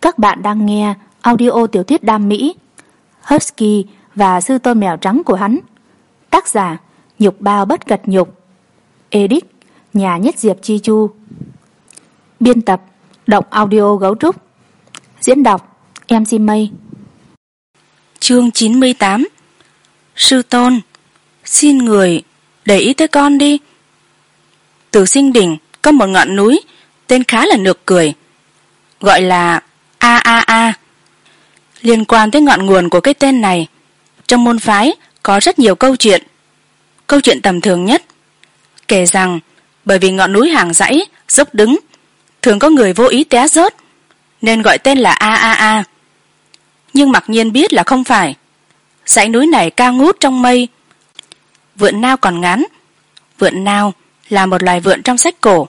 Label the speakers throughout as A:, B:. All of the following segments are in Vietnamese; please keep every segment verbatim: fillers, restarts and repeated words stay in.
A: Các bạn đang nghe audio tiểu thuyết đam mỹ Husky và sư tôn mèo trắng của hắn. Tác giả Nhục Bao Bất Cật Nhục. Edit Nhà Nhất Diệp Chi Chu. Biên tập Động Audio Gấu Trúc. Diễn đọc em xê Mây.
B: Chương chín mươi tám. Sư tôn, xin người để ý tới con đi. Từ Sinh Đỉnh có một ngọn núi tên khá là nực cười, gọi là a a a. Liên quan tới ngọn nguồn của cái tên này, trong môn phái có rất nhiều câu chuyện. Câu chuyện tầm thường nhất kể rằng bởi vì ngọn núi hàng dãy dốc đứng, thường có người vô ý té rớt nên gọi tên là a a a. Nhưng mặc nhiên biết là không phải. Dãy núi này cao ngút trong mây, vượn nao còn ngắn. Vượn nao là một loài vượn trong sách cổ.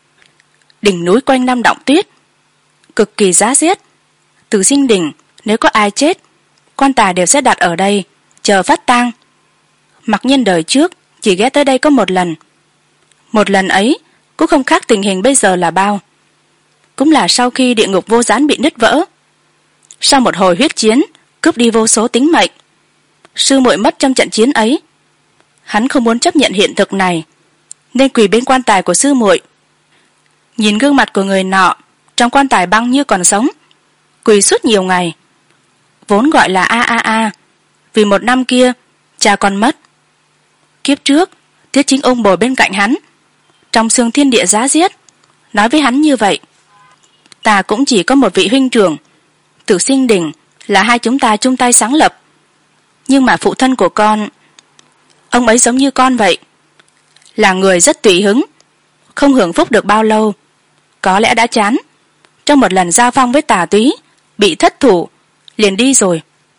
B: Đỉnh núi quanh năm đọng tuyết, cực kỳ giá rét. Từ Sinh Đỉnh nếu có ai chết, quan tài đều sẽ đặt ở đây chờ phát tang. Mặc nhiên đời trước chỉ ghé tới đây có một lần. Một lần ấy cũng không khác tình hình bây giờ là bao. Cũng là sau khi địa ngục vô gián bị nứt vỡ, sau một hồi huyết chiến cướp đi vô số tính mệnh. Sư muội mất trong trận chiến ấy. Hắn không muốn chấp nhận hiện thực này nên quỳ bên quan tài của sư muội, nhìn gương mặt của người nọ trong quan tài băng như còn sống, quỳ suốt nhiều ngày. Vốn gọi là a a a vì một năm kia cha con mất. Kiếp trước Tiết Chính Ung bồi bên cạnh hắn trong sương thiên địa giá rét, nói với hắn như vậy: ta cũng chỉ có một vị huynh trưởng, Tử Sinh Đỉnh là hai chúng ta chung tay sáng lập, nhưng mà phụ thân của con, ông ấy giống như con vậy, là người rất tùy hứng, không hưởng phúc được bao lâu, có lẽ đã chán, trong một lần giao phong với tà túy bị thất thủ liền đi rồi.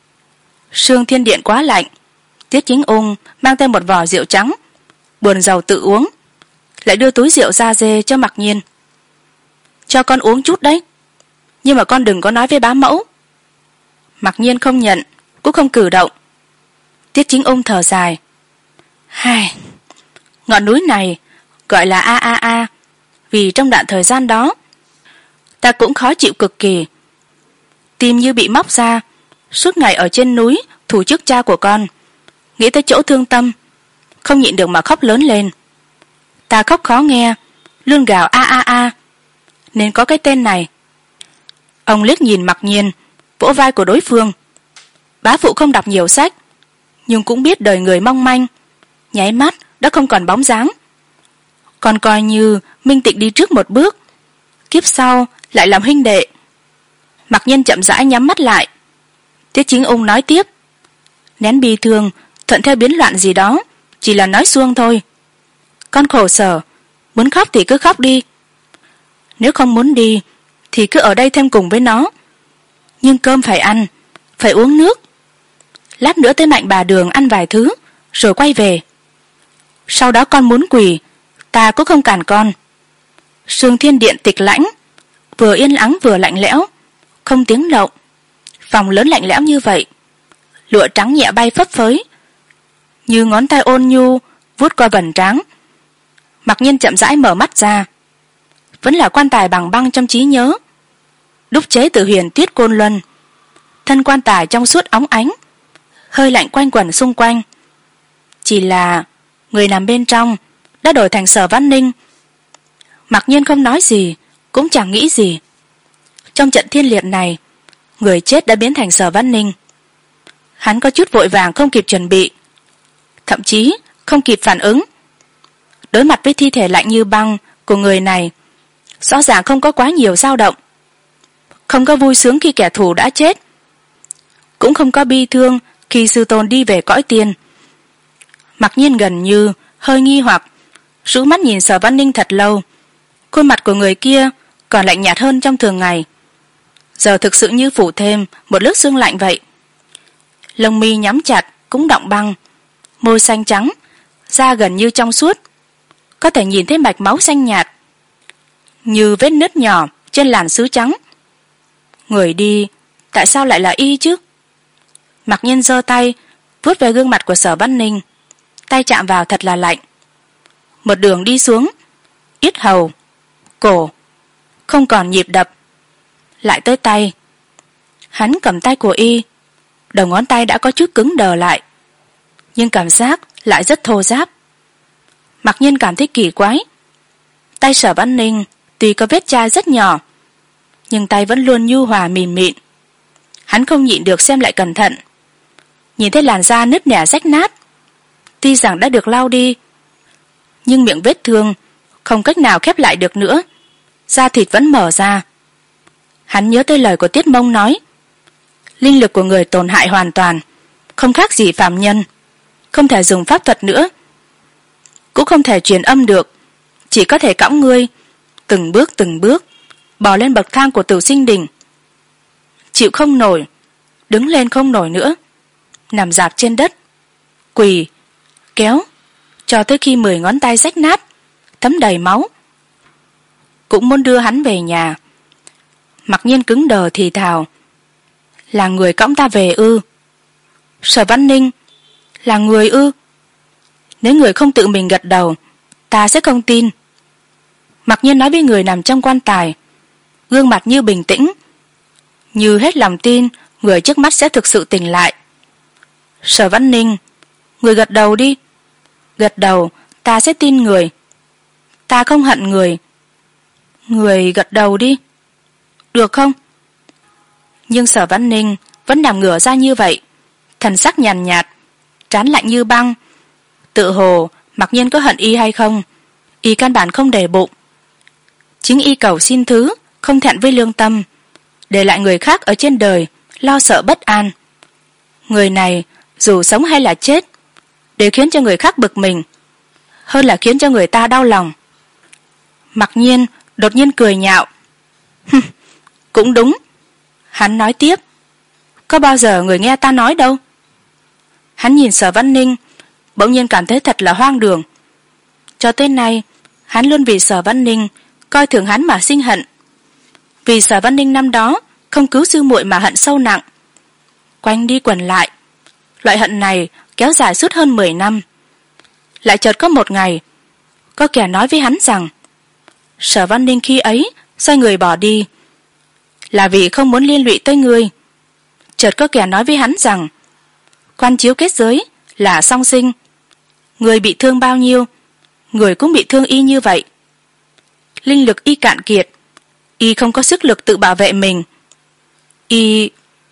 B: Sương thiên điện quá lạnh, Tiết Chính Ung mang theo một vò rượu trắng, buồn rầu tự uống, lại đưa túi rượu da dê cho Mặc Nhiên. Cho con uống chút đấy, nhưng mà con đừng có nói với bá mẫu. Mặc Nhiên không nhận, cũng không cử động. Tiết Chính Ung thở dài: hai, ngọn núi này gọi là a a a vì trong đoạn thời gian đó ta cũng khó chịu cực kỳ, tim như bị móc ra, suốt ngày ở trên núi thủ trước cha của con, nghĩ tới chỗ thương tâm, không nhịn được mà khóc lớn lên. Ta khóc khó nghe, luôn gào a a a, nên có cái tên này. Ông liếc nhìn Mặc Nhiên, vỗ vai của đối phương. Bá phụ không đọc nhiều sách, nhưng cũng biết đời người mong manh, nháy mắt đã không còn bóng dáng. Còn coi như Minh Tịnh đi trước một bước, kiếp sau lại làm huynh đệ. Mặc Nhiên chậm rãi nhắm mắt lại. Tiết Chính Ung nói tiếp: nén bi thương thuận theo biến loạn gì đó chỉ là nói suông thôi. Con khổ sở, muốn khóc thì cứ khóc đi, nếu không muốn đi thì cứ ở đây thêm cùng với nó. Nhưng cơm phải ăn, phải uống nước. Lát nữa tới Mạnh Bà Đường ăn vài thứ rồi quay về. Sau đó con muốn quỳ, ta cũng không cản con. Sương thiên điện tịch lãnh, vừa yên ắng vừa lạnh lẽo, không tiếng động. Phòng lớn lạnh lẽo như vậy, lụa trắng nhẹ bay phấp phới, như ngón tay ôn nhu vuốt qua vầng trán. Mặc Nhiên chậm rãi mở mắt ra. Vẫn là quan tài bằng băng trong trí nhớ, đúc chế từ huyền tuyết côn luân. Thân quan tài trong suốt óng ánh, hơi lạnh quanh quẩn xung quanh. Chỉ là người nằm bên trong đã đổi thành Sở Văn Ninh. Mặc Nhiên không nói gì, cũng chẳng nghĩ gì. Trong trận thiên liệt này, người chết đã biến thành Sở Văn Ninh. Hắn có chút vội vàng không kịp chuẩn bị, thậm chí không kịp phản ứng. Đối mặt với thi thể lạnh như băng của người này, rõ ràng không có quá nhiều dao động. Không có vui sướng khi kẻ thù đã chết, cũng không có bi thương khi sư tôn đi về cõi tiên. Mặc Nhiên gần như hơi nghi hoặc, rũ mắt nhìn Sở Văn Ninh thật lâu. Khuôn mặt của người kia còn lạnh nhạt hơn trong thường ngày, giờ thực sự như phủ thêm một lớp sương lạnh vậy. Lông mi nhắm chặt cũng đọng băng, môi xanh trắng, da gần như trong suốt, có thể nhìn thấy mạch máu xanh nhạt như vết nứt nhỏ trên làn sứ trắng. Người đi tại sao lại là y chứ? Mặc Nhiên giơ tay vuốt về gương mặt của Sở Văn Ninh, tay chạm vào thật là lạnh. Một đường đi xuống, yết hầu, cổ không còn nhịp đập, lại tới tay, Hắn cầm tay của y, đầu ngón tay đã có chút cứng đờ lại, nhưng cảm giác lại rất thô ráp. Mặc nhiên cảm thấy kỳ quái. Tay Sở Văn Ninh tuy có vết chai rất nhỏ, nhưng tay vẫn luôn nhu hòa mềm mịn. Hắn không nhịn được xem lại cẩn thận, nhìn thấy làn da nứt nẻ rách nát. Tuy rằng đã được lau đi, nhưng miệng vết thương không cách nào khép lại được nữa, da thịt vẫn mở ra. Hắn nhớ tới lời của Tiết Mông nói, linh lực của người tổn hại hoàn toàn, không khác gì phàm nhân, không thể dùng pháp thuật nữa, cũng không thể truyền âm được, chỉ có thể cõng ngươi từng bước từng bước bò lên bậc thang của Tử Sinh Đình. Chịu không nổi, đứng lên không nổi nữa, nằm rạp trên đất, quỳ kéo cho tới khi mười ngón tay rách nát, thấm đầy máu. Cũng muốn đưa hắn về nhà. Mặc nhiên cứng đờ thì thào, là người cõng ta về ư? Sở Văn Ninh là người ư? Nếu người không tự mình gật đầu, ta sẽ không tin. Mặc nhiên nói với người nằm trong quan tài, gương mặt như bình tĩnh, như hết lòng tin người trước mắt sẽ thực sự tỉnh lại. Sở Văn Ninh, người gật đầu đi. Gật đầu, ta sẽ tin người. Ta không hận người. Người gật đầu đi, được không? Nhưng Sở Văn Ninh vẫn nằm ngửa ra như vậy, thần sắc nhàn nhạt, trán lạnh như băng. Tự hồ Mặc nhiên có hận y hay không, y căn bản không để bụng. Chính y cầu xin thứ, không thẹn với lương tâm, để lại người khác ở trên đời lo sợ bất an. Người này dù sống hay là chết đều khiến cho người khác bực mình, hơn là khiến cho người ta đau lòng. Mặc nhiên đột nhiên cười nhạo. Cũng đúng. Hắn nói tiếp, có bao giờ người nghe ta nói đâu. Hắn nhìn Sở Văn Ninh, bỗng nhiên cảm thấy thật là hoang đường. Cho tới nay hắn luôn vì Sở Văn Ninh coi thường hắn mà sinh hận, vì Sở Văn Ninh năm đó không cứu sư muội mà hận sâu nặng. Quanh đi quẩn lại, loại hận này kéo dài suốt hơn mười năm. Lại chợt có một ngày, có kẻ nói với hắn rằng Sở Văn Ninh khi ấy xoay người bỏ đi là vì không muốn liên lụy tới ngươi. Chợt có kẻ nói với hắn rằng quan chiếu kết giới là song sinh, người bị thương bao nhiêu, người cũng bị thương y như vậy. Linh lực y cạn kiệt, y không có sức lực tự bảo vệ mình. Y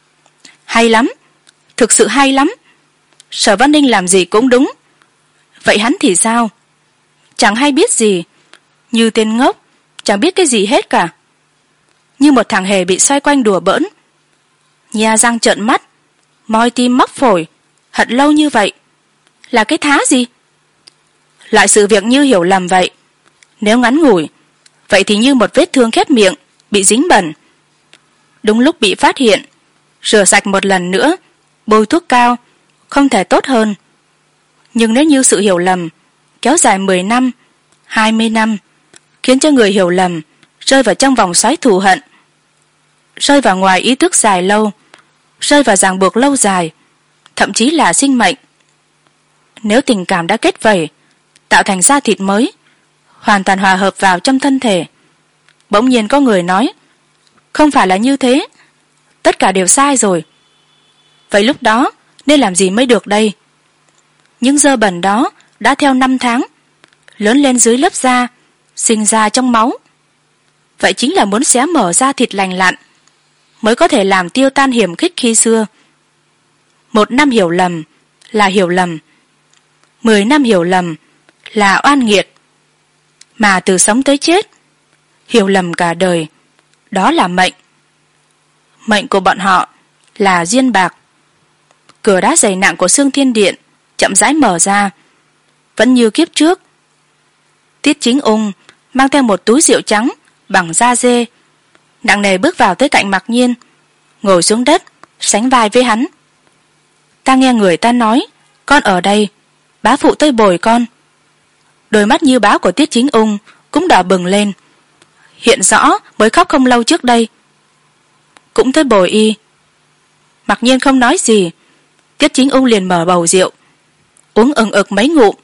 B: hay lắm, thực sự hay lắm. Sở Văn Ninh làm gì cũng đúng. Vậy hắn thì sao? Chẳng hay biết gì, như tên ngốc, chẳng biết cái gì hết cả, như một thằng hề bị xoay quanh đùa bỡn. Nhe răng trợn mắt, moi tim móc phổi, hận lâu như vậy là cái thá gì? Loại sự việc như hiểu lầm vậy, nếu ngắn ngủi, vậy thì như một vết thương khép miệng bị dính bẩn. Đúng lúc bị phát hiện, rửa sạch một lần nữa, bôi thuốc cao, không thể tốt hơn. Nhưng nếu như sự hiểu lầm kéo dài mười năm, hai mươi năm, khiến cho người hiểu lầm rơi vào trong vòng xoáy thù hận, rơi vào ngoài ý thức dài lâu, rơi vào ràng buộc lâu dài, thậm chí là sinh mệnh. Nếu tình cảm đã kết vẩy, tạo thành da thịt mới, hoàn toàn hòa hợp vào trong thân thể, bỗng nhiên có người nói không phải là như thế, tất cả đều sai rồi. Vậy lúc đó nên làm gì mới được đây? Những dơ bẩn đó đã theo năm tháng lớn lên dưới lớp da, sinh ra trong máu. Vậy chính là muốn xé mở da thịt lành lặn mới có thể làm tiêu tan hiểm khích khi xưa. Một năm hiểu lầm là hiểu lầm, mười năm hiểu lầm là oan nghiệt, mà từ sống tới chết hiểu lầm cả đời, đó là mệnh. Mệnh của bọn họ là duyên bạc. Cửa đá dày nặng của Xương Thiên Điện chậm rãi mở ra. Vẫn như kiếp trước, Tiết Chính Ung mang theo một túi rượu trắng bằng da dê, nặng nề bước vào tới cạnh Mặc Nhiên, ngồi xuống đất sánh vai với hắn. Ta nghe người ta nói con ở đây, bá phụ tới bồi con. Đôi mắt như báo của Tiết Chính Ung cũng đỏ bừng lên, hiện rõ mới khóc không lâu trước đây. Cũng tới bồi y. Mặc Nhiên không nói gì. Tiết Chính Ung liền mở bầu rượu, uống ừng ực mấy ngụm,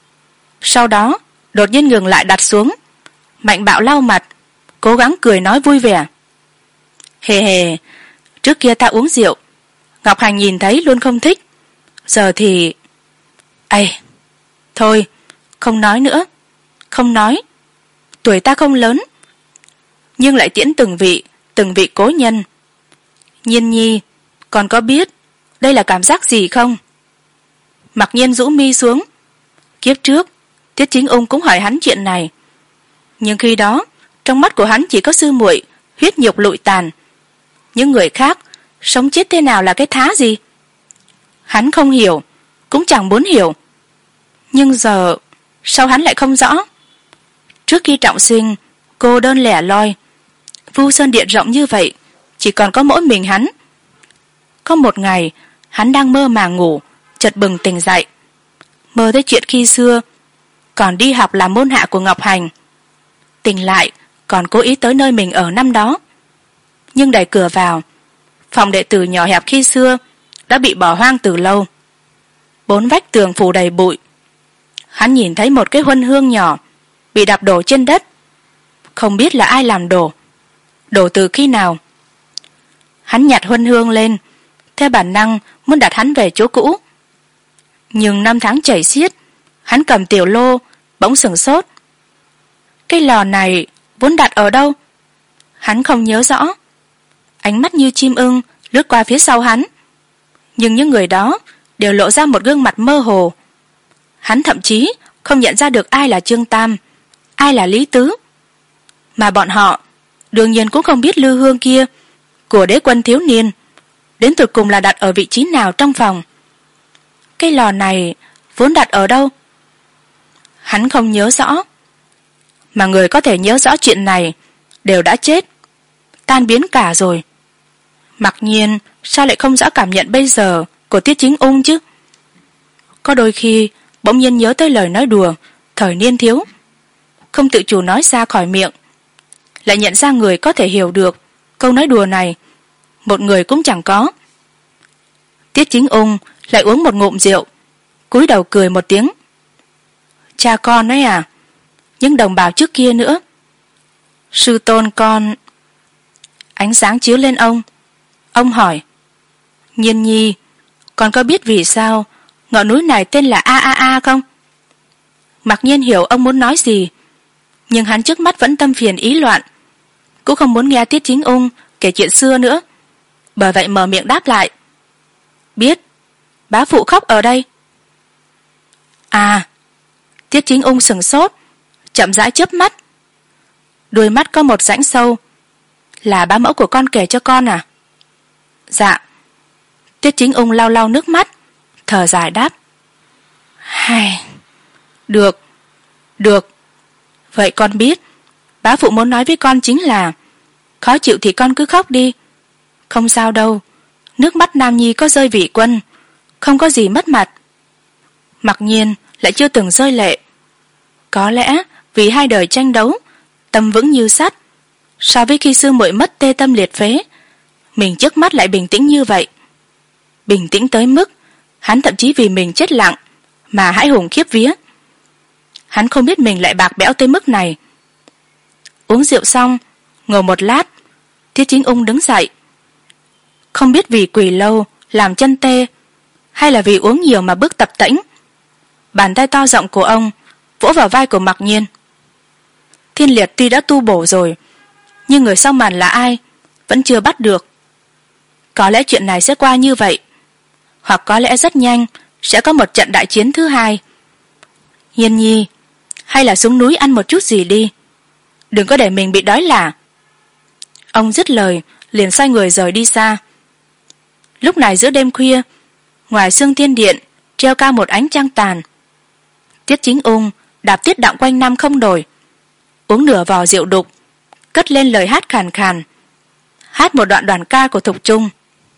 B: sau đó đột nhiên ngừng lại đặt xuống. Mạnh Bạo lau mặt, cố gắng cười nói vui vẻ. Hề hề, Trước kia ta uống rượu, Ngọc Hành nhìn thấy luôn không thích. Giờ thì... Ây, thôi, không nói nữa. Không nói. Tuổi ta không lớn, nhưng lại tiễn từng vị, từng vị cố nhân. Nhiên nhi, còn có biết đây là cảm giác gì không? Mặc Nhiên rũ mi xuống. Kiếp trước, Tiết Chính Ung cũng hỏi hắn chuyện này. Nhưng khi đó, trong mắt của hắn chỉ có sư muội, huyết nhục lụi tàn. Những người khác, sống chết thế nào là cái thá gì? Hắn không hiểu, cũng chẳng muốn hiểu. Nhưng giờ, sao hắn lại không rõ? Trước khi trọng sinh, cô đơn lẻ loi. Vu Sơn Điện rộng như vậy, chỉ còn có mỗi mình hắn. Có một ngày, hắn đang mơ màng ngủ, chợt bừng tỉnh dậy. Mơ thấy chuyện khi xưa, còn đi học làm môn hạ của Ngọc Hành. Tỉnh lại, còn cố ý tới nơi mình ở năm đó. Nhưng đẩy cửa vào, phòng đệ tử nhỏ hẹp khi xưa đã bị bỏ hoang từ lâu. Bốn vách tường phủ đầy bụi. Hắn nhìn thấy một cái huân hương nhỏ bị đạp đổ trên đất. Không biết là ai làm đổ. Đổ từ khi nào? Hắn nhặt huân hương lên, theo bản năng muốn đặt hắn về chỗ cũ. Nhưng năm tháng chảy xiết, hắn cầm tiểu lô, bỗng sửng sốt. Cái lò này vốn đặt ở đâu? Hắn không nhớ rõ. Ánh mắt như chim ưng lướt qua phía sau hắn. Nhưng những người đó đều lộ ra một gương mặt mơ hồ. Hắn thậm chí không nhận ra được ai là Trương Tam, ai là Lý Tứ. Mà bọn họ đương nhiên cũng không biết lư hương kia của đế quân thiếu niên đến tột cùng là đặt ở vị trí nào trong phòng. Cái lò này vốn đặt ở đâu? Hắn không nhớ rõ. Mà người có thể nhớ rõ chuyện này đều đã chết, tan biến cả rồi. Mặc nhiên sao lại không rõ cảm nhận bây giờ của Tiết Chính Ung chứ? Có đôi khi bỗng nhiên nhớ tới lời nói đùa thời niên thiếu, không tự chủ nói ra khỏi miệng. Lại nhận ra người có thể hiểu được câu nói đùa này, một người cũng chẳng có. Tiết Chính Ung lại uống một ngụm rượu, cúi đầu cười một tiếng. Cha con ấy à? Những đồng bào trước kia nữa. Sư tôn con... Ánh sáng chiếu lên ông. Ông hỏi: Nhiên nhi, con có biết vì sao ngọn núi này tên là A A A không? Mặc nhiên hiểu ông muốn nói gì, nhưng hắn trước mắt vẫn tâm phiền ý loạn, cũng không muốn nghe Tiết Chính Ung kể chuyện xưa nữa. Bởi vậy mở miệng đáp lại: Biết, bá phụ khóc ở đây. À. Tiết Chính Ung sửng sốt, chậm rãi chớp mắt. Đuôi mắt có một rãnh sâu. Là bá mẫu của con kể cho con à? Dạ. Tiết Chính Ung lau lau nước mắt, thở dài đáp: Hay... Được, được. Vậy con biết, bá phụ muốn nói với con chính là khó chịu thì con cứ khóc đi. Không sao đâu, nước mắt nam nhi có rơi vị quân, không có gì mất mặt. Mặc nhiên lại chưa từng rơi lệ. Có lẽ vì hai đời tranh đấu, tâm vững như sắt. So với khi sư muội mất tê tâm liệt phế, mình trước mắt lại bình tĩnh như vậy. Bình tĩnh tới mức hắn thậm chí vì mình chết lặng mà hãi hùng khiếp vía. Hắn không biết mình lại bạc bẽo tới mức này. Uống rượu xong, ngồi một lát, Tiết Chính Ung đứng dậy. Không biết vì quỳ lâu làm chân tê, hay là vì uống nhiều mà bước tập tễnh, bàn tay to rộng của ông vỗ vào vai của Mặc Nhiên. Thiên Liệt tuy đã tu bổ rồi, nhưng người sau màn là ai vẫn chưa bắt được. Có lẽ chuyện này sẽ qua như vậy, hoặc có lẽ rất nhanh sẽ có một trận đại chiến thứ hai. Nhiên nhi, hay là xuống núi ăn một chút gì đi, đừng có để mình bị đói lả. Ông dứt lời liền xoay người rời đi xa. Lúc này giữa đêm khuya, ngoài Xương Thiên Điện treo cao một ánh trăng tàn. Tiết Chính Ung đạp tiết đọng quanh năm không đổi, uống nửa vò rượu đục, cất lên lời hát khàn khàn, hát một đoạn đoàn ca của Thục Trung.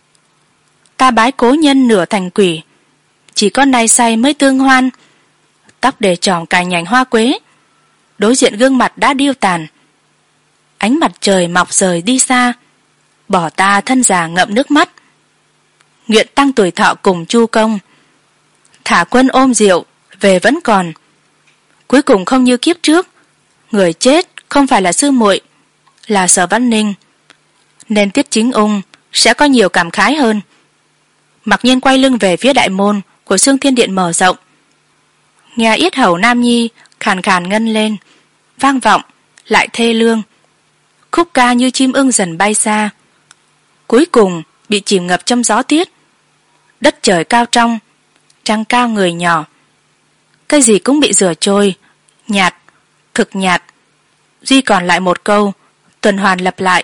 B: Ta bái cố nhân nửa thành quỷ, chỉ có nay say mới tương hoan. Tóc để tròn cài nhành hoa quế, đối diện gương mặt đã điêu tàn. Ánh mặt trời mọc rời đi xa, bỏ ta thân già ngậm nước mắt. Nguyện tăng tuổi thọ cùng Chu Công, thả quân ôm rượu về vẫn còn. Cuối cùng không như kiếp trước, người chết không phải là sư muội, là Sở Văn Ninh. Nên Tiết Chính Ung sẽ có nhiều cảm khái hơn. Mặc nhiên quay lưng về phía đại môn của Xương Thiên Điện mở rộng, nghe yết hầu nam nhi khàn khàn ngân lên, vang vọng lại thê lương. Khúc ca như chim ưng dần bay xa, cuối cùng bị chìm ngập trong gió tuyết. Đất trời cao trong, trăng cao người nhỏ, cái gì cũng bị rửa trôi, nhạt, thực nhạt. Duy còn lại một câu tuần hoàn lặp lại: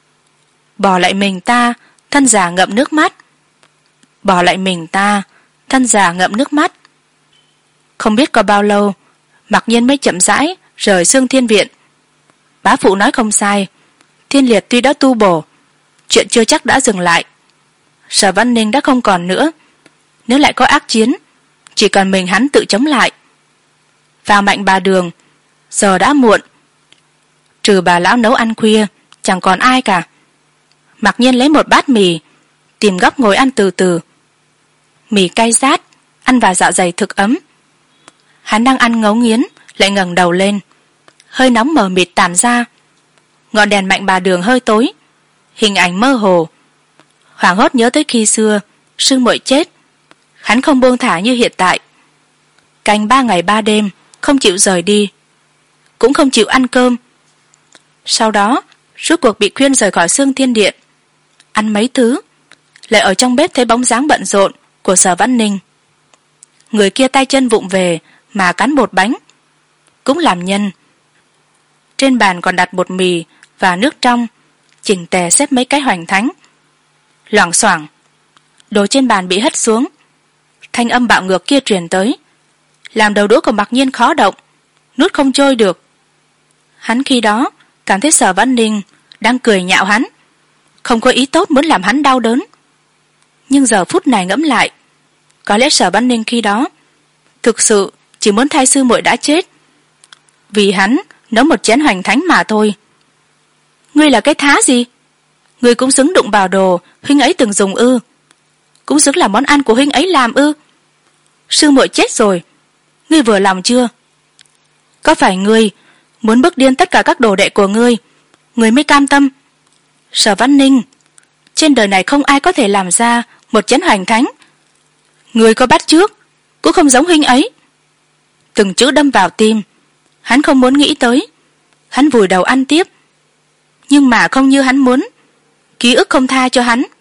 B: bỏ lại mình ta, thân già ngậm nước mắt. Bỏ lại mình ta, thân già ngậm nước mắt. Không biết có bao lâu, Mặc Nhiên mới chậm rãi rời Xương Thiên Viện. Bá phụ nói không sai, Thiên Liệt tuy đã tu bổ, chuyện chưa chắc đã dừng lại. Sở Văn Ninh đã không còn nữa, nếu lại có ác chiến, chỉ cần mình hắn tự chống lại. Vào Mạnh Bà Đường, giờ đã muộn, trừ bà lão nấu ăn khuya, chẳng còn ai cả. Mặc Nhiên lấy một bát mì, tìm góc ngồi ăn từ từ. Mì cay rát, ăn vào dạ dày thực ấm. Hắn đang ăn ngấu nghiến, lại ngẩng đầu lên, hơi nóng mờ mịt tản ra. Ngọn đèn Mạnh Bà Đường hơi tối, hình ảnh mơ hồ. Hoảng hốt nhớ tới khi xưa sư muội chết, hắn không buông thả như hiện tại. Canh ba ngày ba đêm, không chịu rời đi, cũng không chịu ăn cơm. Sau đó rốt cuộc bị khuyên rời khỏi Xương Thiên Điện. Ăn mấy thứ, lại ở trong bếp thấy bóng dáng bận rộn của Sở Văn Ninh. Người kia tay chân vụng về mà cắn bột bánh, cũng làm nhân. Trên bàn còn đặt bột mì và nước trong, chỉnh tề xếp mấy cái hoành thánh. Loảng xoảng, đồ trên bàn bị hất xuống. Thanh âm bạo ngược kia truyền tới, làm đầu đũa của Mặc Nhiên khó động, nuốt không trôi được. Hắn khi đó cảm thấy Sở Văn Ninh đang cười nhạo hắn, không có ý tốt muốn làm hắn đau đớn. Nhưng giờ phút này ngẫm lại, có lẽ Sở Văn Ninh khi đó thực sự chỉ muốn thay sư muội đã chết, vì hắn nấu một chén hoành thánh mà thôi. Ngươi là cái thá gì? Ngươi cũng xứng đụng vào đồ huynh ấy từng dùng ư? Cũng xứng là món ăn của huynh ấy làm ư? Sư muội chết rồi, ngươi vừa lòng chưa? Có phải ngươi muốn bức điên tất cả các đồ đệ của ngươi, ngươi mới cam tâm? Sở Văn Ninh, trên đời này không ai có thể làm ra một chén hoành thánh. Ngươi có bắt chước, cũng không giống huynh ấy. Từng chữ đâm vào tim, hắn không muốn nghĩ tới. Hắn vùi đầu ăn tiếp, nhưng mà không như hắn muốn, ký ức không tha cho hắn.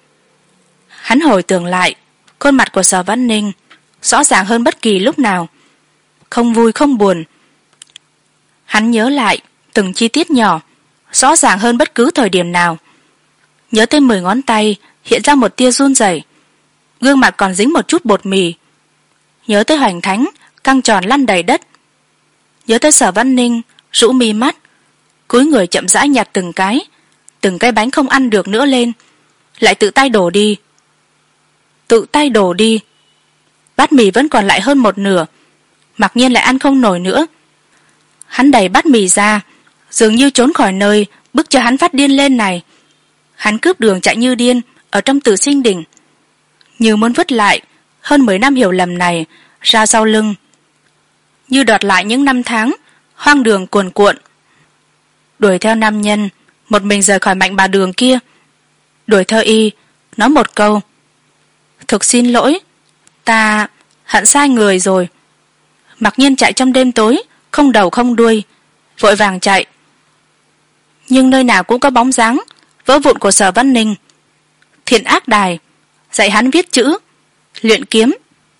B: Hắn hồi tưởng lại khuôn mặt của Sở Văn Ninh, rõ ràng hơn bất kỳ lúc nào, không vui không buồn. Hắn nhớ lại từng chi tiết nhỏ, rõ ràng hơn bất cứ thời điểm nào. Nhớ tới mười ngón tay hiện ra một tia run rẩy, gương mặt còn dính một chút bột mì. Nhớ tới hoành thánh căng tròn lăn đầy đất. Nhớ tới Sở Văn Ninh rũ mi mắt, cúi người chậm rãi nhặt từng cái từng cái bánh không ăn được nữa lên, lại tự tay đổ đi. Tự tay đổ đi. Bát mì vẫn còn lại hơn một nửa, Mặc Nhiên lại ăn không nổi nữa. Hắn đẩy bát mì ra, dường như trốn khỏi nơi bức cho hắn phát điên lên này. Hắn cướp đường chạy như điên ở trong Tử Sinh Đỉnh, như muốn vứt lại hơn mười năm hiểu lầm này ra sau lưng, như đoạt lại những năm tháng hoang đường cuồn cuộn. Đuổi theo nam nhân, một mình rời khỏi Mạnh Bà Đường kia. Đuổi theo y, nói một câu: thực xin lỗi, ta hận sai người rồi. Mặc Nhiên chạy trong đêm tối, không đầu không đuôi, vội vàng chạy. Nhưng nơi nào cũng có bóng dáng vỡ vụn của Sở Văn Ninh. Thiện ác đài dạy hắn viết chữ, luyện kiếm.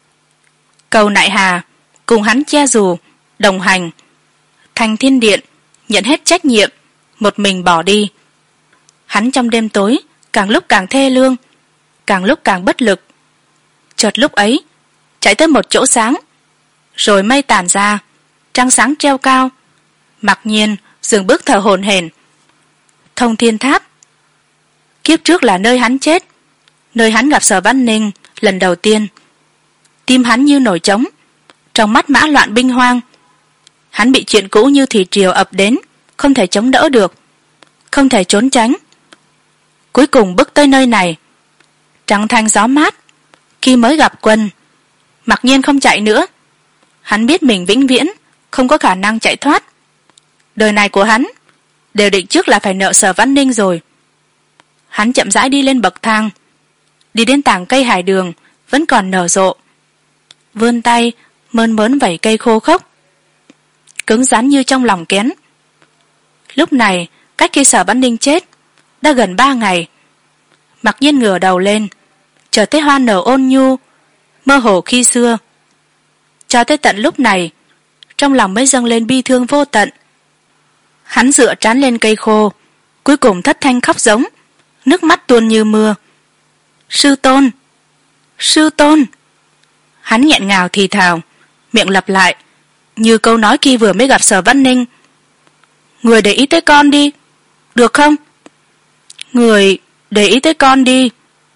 B: Cầu Nại Hà cùng hắn che dù, đồng hành. Thành Thiên Điện nhận hết trách nhiệm, một mình bỏ đi. Hắn trong đêm tối càng lúc càng thê lương, càng lúc càng bất lực. Chợt lúc ấy chạy tới một chỗ sáng, rồi mây tàn ra, trăng sáng treo cao. Mặc Nhiên dừng bước thở hổn hển. Thông Thiên Tháp, kiếp trước là nơi hắn chết, nơi hắn gặp Sở Văn Ninh lần đầu tiên. Tim hắn như nổi trống, trong mắt mã loạn binh hoang. Hắn bị chuyện cũ như thủy triều ập đến, không thể chống đỡ được, không thể trốn tránh. Cuối cùng bước tới nơi này, trăng thanh gió mát. Khi mới gặp quân, Mặc Nhiên không chạy nữa. Hắn biết mình vĩnh viễn không có khả năng chạy thoát. Đời này của hắn đều định trước là phải nợ Sở Văn Ninh rồi. hắn chậm rãi đi lên bậc thang, đi đến tảng cây hải đường vẫn còn nở rộ, vươn tay mơn mớn vảy cây khô khốc, cứng rắn như trong lòng kén. Lúc này cách khi Sở Văn Ninh chết đã gần ba ngày. Mặc nhiên ngửa đầu lên, chợt thấy hoa nở ôn nhu mơ hồ khi xưa. Cho tới tận lúc này, trong lòng mới dâng lên bi thương vô tận. Hắn dựa trán lên cây khô, cuối cùng thất thanh khóc giống, nước mắt tuôn như mưa. Sư tôn, sư tôn. Hắn nghẹn ngào thì thào, miệng lặp lại như câu nói khi vừa mới gặp Sở Văn Ninh. Người để ý tới con đi, được không? Người để ý tới con đi.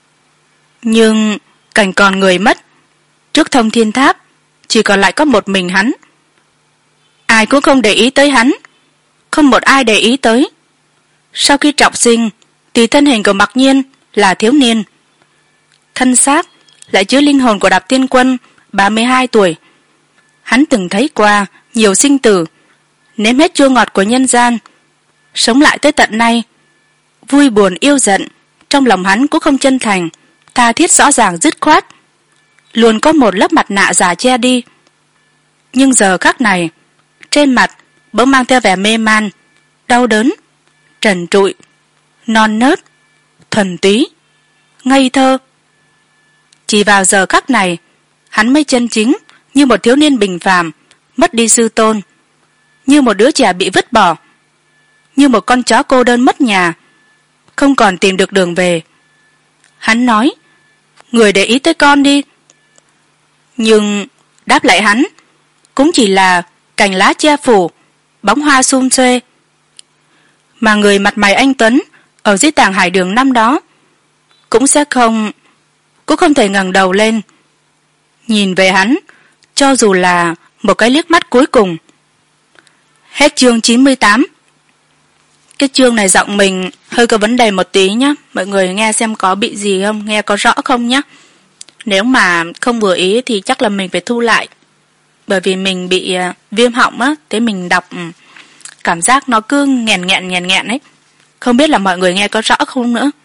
B: Nhưng cảnh còn người mất, trước Thông Thiên Tháp chỉ còn lại có một mình hắn. Ai cũng không để ý tới hắn, không một ai để ý tới. Sau khi trọng sinh thì thân hình của Mặc Nhiên là thiếu niên, thân xác lại chứa linh hồn của Đạp Tiên Quân ba mươi hai tuổi. Hắn từng thấy qua nhiều sinh tử, nếm hết chua ngọt của nhân gian, sống lại tới tận nay. Vui buồn yêu giận trong lòng hắn cũng không chân thành, tha thiết rõ ràng dứt khoát, luôn có một lớp mặt nạ giả che đi. Nhưng giờ khắc này, trên mặt bỗng mang theo vẻ mê man, đau đớn, trần trụi, non nớt, thuần túy, ngây thơ. Chỉ vào giờ khắc này, hắn mới chân chính như một thiếu niên bình phàm mất đi sư tôn, như một đứa trẻ bị vứt bỏ, như một con chó cô đơn mất nhà, không còn tìm được đường về. Hắn nói, người để ý tới con đi. Nhưng đáp lại hắn cũng chỉ là cành lá che phủ, bóng hoa sum xuê. Mà người mặt mày anh tuấn ở dưới tảng hải đường năm đó cũng sẽ không cũng không thể ngẩng đầu lên nhìn về hắn, cho dù là một cái liếc mắt cuối cùng. Hết chương chín mươi tám. Cái chương này giọng mình hơi có vấn đề một tí nhá, mọi người nghe xem có bị gì không, nghe có rõ không nhá. Nếu mà không vừa ý thì chắc là mình phải thu lại, bởi vì mình bị uh, viêm họng á, thế mình đọc um, cảm giác nó cứ nghẹn nghẹn nghẹn nghẹn ấy, không biết là mọi người nghe có rõ không nữa.